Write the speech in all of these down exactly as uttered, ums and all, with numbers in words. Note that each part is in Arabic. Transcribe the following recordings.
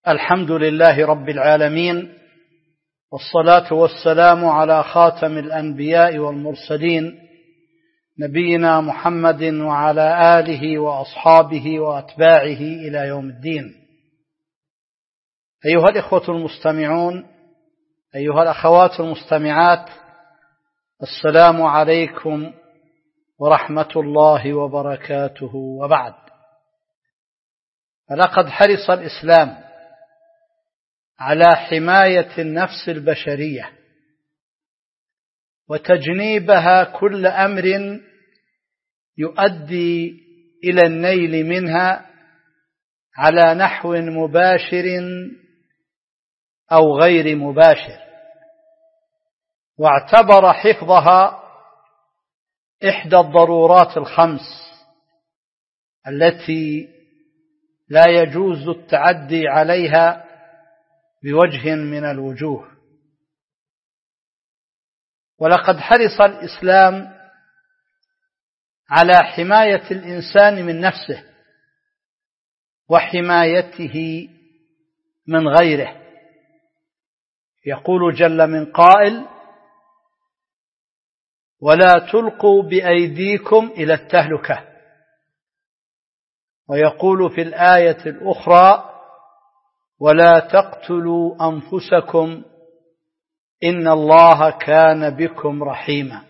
الحمد لله رب العالمين، والصلاة والسلام على خاتم الأنبياء والمرسلين نبينا محمد وعلى آله وأصحابه وأتباعه إلى يوم الدين. أيها الإخوة المستمعون، أيها الأخوات المستمعات، السلام عليكم ورحمة الله وبركاته، وبعد. فلقد حرص الإسلام على حماية النفس البشرية وتجنيبها كل أمر يؤدي إلى النيل منها على نحو مباشر أو غير مباشر، واعتبر حفظها إحدى الضرورات الخمس التي لا يجوز التعدي عليها بوجه من الوجوه. ولقد حرص الإسلام على حماية الإنسان من نفسه وحمايته من غيره. يقول جل من قائل: ولا تلقوا بأيديكم إلى التهلكة. ويقول في الآية الأخرى: ولا تقتلوا أنفسكم إن الله كان بكم رحيما.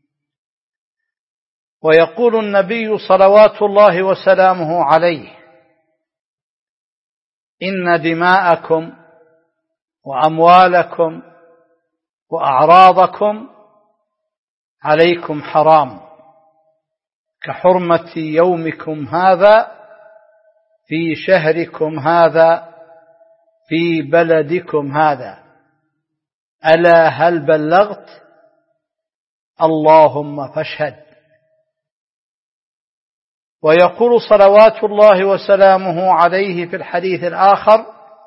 ويقول النبي صلوات الله وسلامه عليه: إن دماءكم وأموالكم وأعراضكم عليكم حرام كحرمة يومكم هذا في شهركم هذا في بلدكم هذا، ألا هل بلغت؟ اللهم فاشهد. ويقول صلوات الله وسلامه عليه في الحديث الآخر: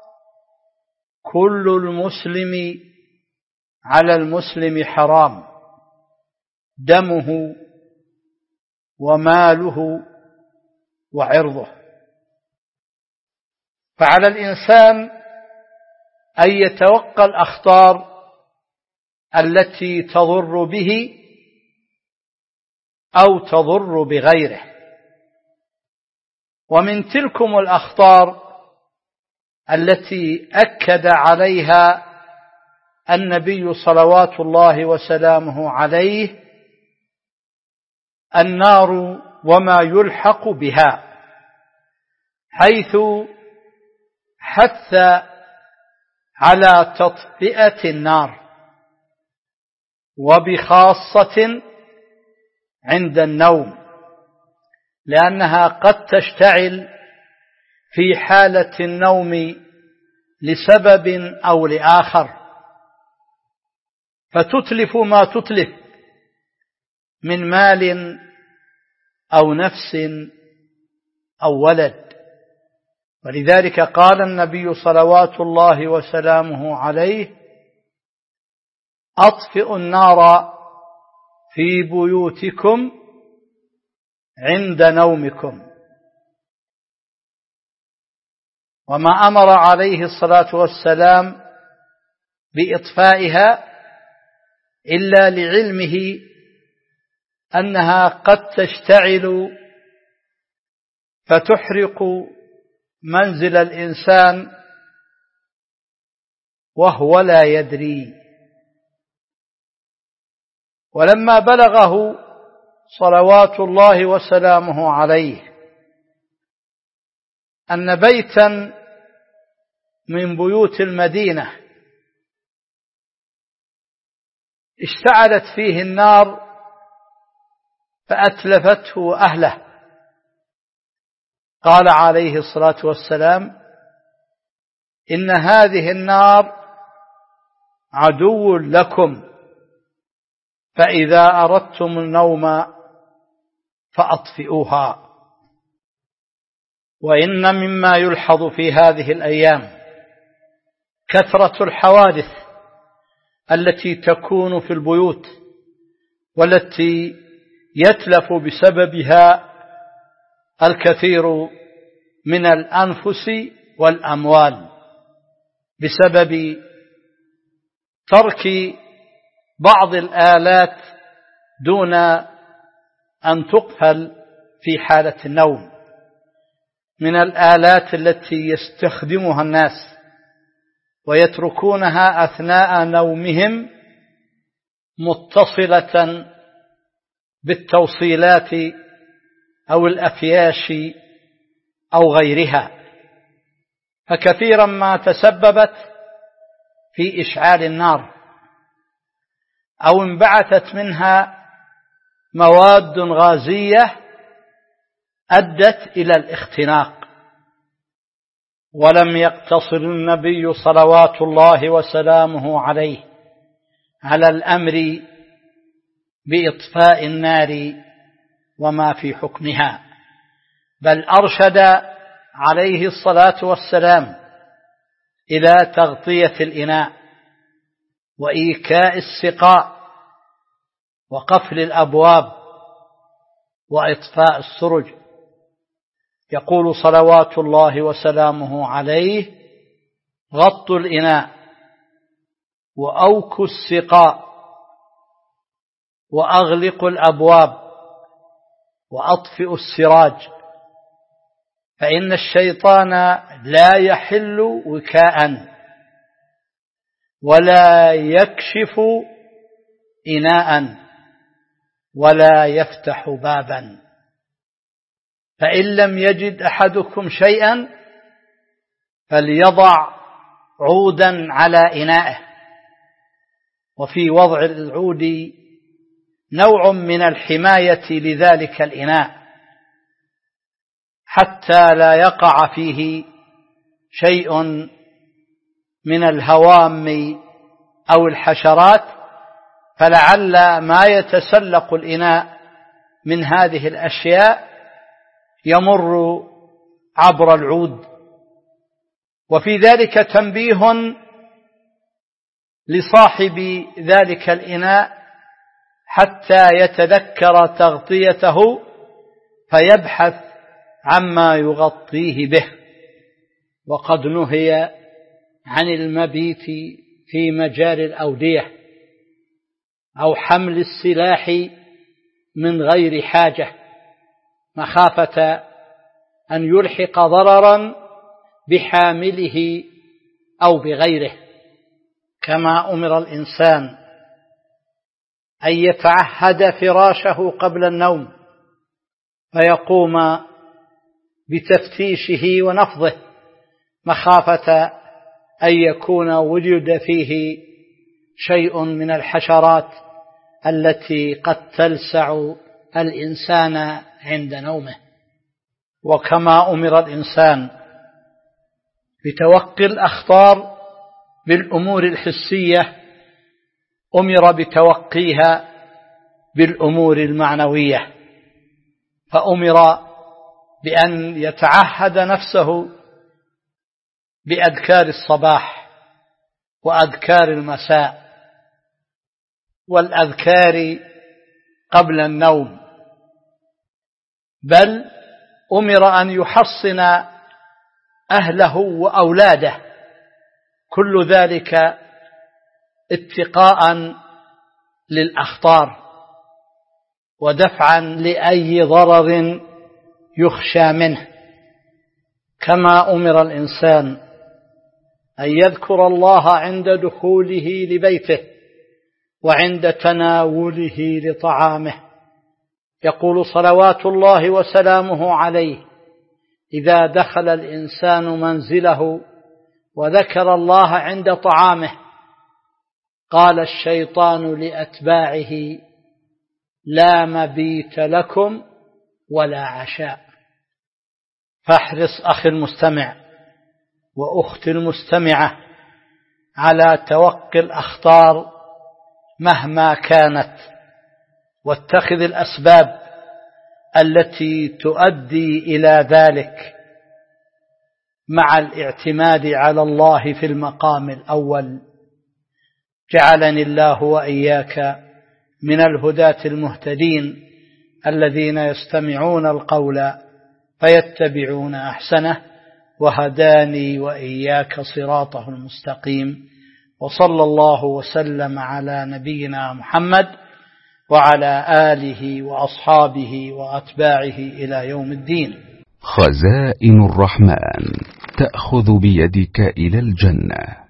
كل المسلم على المسلم حرام، دمه وماله وعرضه. فعلى الإنسان أن يتوقى الأخطار التي تضر به أو تضر بغيره. ومن تلكم الأخطار التي أكد عليها النبي صلوات الله وسلامه عليه النار وما يلحق بها، حيث حث على تطفئة النار، وبخاصة عند النوم، لأنها قد تشتعل في حالة النوم لسبب أو لآخر، فتتلف ما تتلف من مال أو نفس أو ولد. ولذلك قال النبي صلوات الله وسلامه عليه: أطفئوا النار في بيوتكم عند نومكم. وما أمر عليه الصلاة والسلام بإطفائها إلا لعلمه أنها قد تشتعل فتحرق منزل الإنسان وهو لا يدري. ولما بلغه صلوات الله وسلامه عليه أن بيتا من بيوت المدينة اشتعلت فيه النار فأتلفته وأهله، قال عليه الصلاة والسلام: إن هذه النار عدو لكم، فإذا أردتم النوم فأطفئوها. وإن مما يلحظ في هذه الأيام كثرة الحوادث التي تكون في البيوت، والتي يتلف بسببها الكثير من الأنفس والأموال. بسبب ترك بعض الآلات دون أن تقفل في حالة النوم، من الآلات التي يستخدمها الناس ويتركونها أثناء نومهم متصلة بالتوصيلات أو الأفياش أو غيرها، فكثيرا ما تسببت في إشعال النار أو انبعثت منها مواد غازية أدت إلى الاختناق. ولم يقتصر النبي صلوات الله وسلامه عليه على الأمر بإطفاء النار وما في حكمها، بل أرشد عليه الصلاة والسلام إلى تغطية الإناء وإيكاء السقاء وقفل الأبواب وإطفاء السرج. يقول صلوات الله وسلامه عليه: غطوا الإناء وأوكوا السقاء وأغلقوا الأبواب وأطفئوا السراج، فإن الشيطان لا يحل وكاء ولا يكشف إناء ولا يفتح بابا، فإن لم يجد أحدكم شيئا فليضع عودا على إنائه، وفي وضع العود نوع من الحماية لذلك الإناء حتى لا يقع فيه شيء من الهوام أو الحشرات، فلعل ما يتسلق الإناء من هذه الأشياء يمر عبر العود. وفي ذلك تنبيه لصاحب ذلك الإناء حتى يتذكر تغطيته فيبحث عما يغطيه به. وقد نهي عن المبيت في مجال الأودية أو حمل السلاح من غير حاجة مخافة أن يلحق ضررا بحامله أو بغيره، كما أمر الإنسان أن يتعهد فراشه قبل النوم فيقوم بتفتيشه ونفضه مخافة أن يكون وجد فيه شيء من الحشرات التي قد تلسع الإنسان عند نومه. وكما أمر الإنسان بتوقي الأخطار بالأمور الحسية أمر بتوقيها بالأمور المعنوية، فأمر بأن يتعهد نفسه بأذكار الصباح وأذكار المساء والأذكار قبل النوم، بل أمر أن يحصن أهله وأولاده، كل ذلك اتقاء للأخطار ودفعا لأي ضرر يخشى منه. كما أمر الإنسان أن يذكر الله عند دخوله لبيته وعند تناوله لطعامه. يقول صلوات الله وسلامه عليه: إذا دخل الإنسان منزله وذكر الله عند طعامه قال الشيطان لأتباعه: لا مبيت لكم ولا عشاء. فاحرص أخي المستمع وأختي المستمعة على توقي الأخطار مهما كانت، واتخذ الأسباب التي تؤدي إلى ذلك مع الاعتماد على الله في المقام الأول. جعلني الله وإياك من الهداة المهتدين الذين يستمعون القول فيتبعون أحسنه. وهداني وإياك صراطه المستقيم، وصلى الله وسلم على نبينا محمد وعلى آله وأصحابه وأتباعه إلى يوم الدين. خزائن الرحمن تأخذ بيدك إلى الجنة.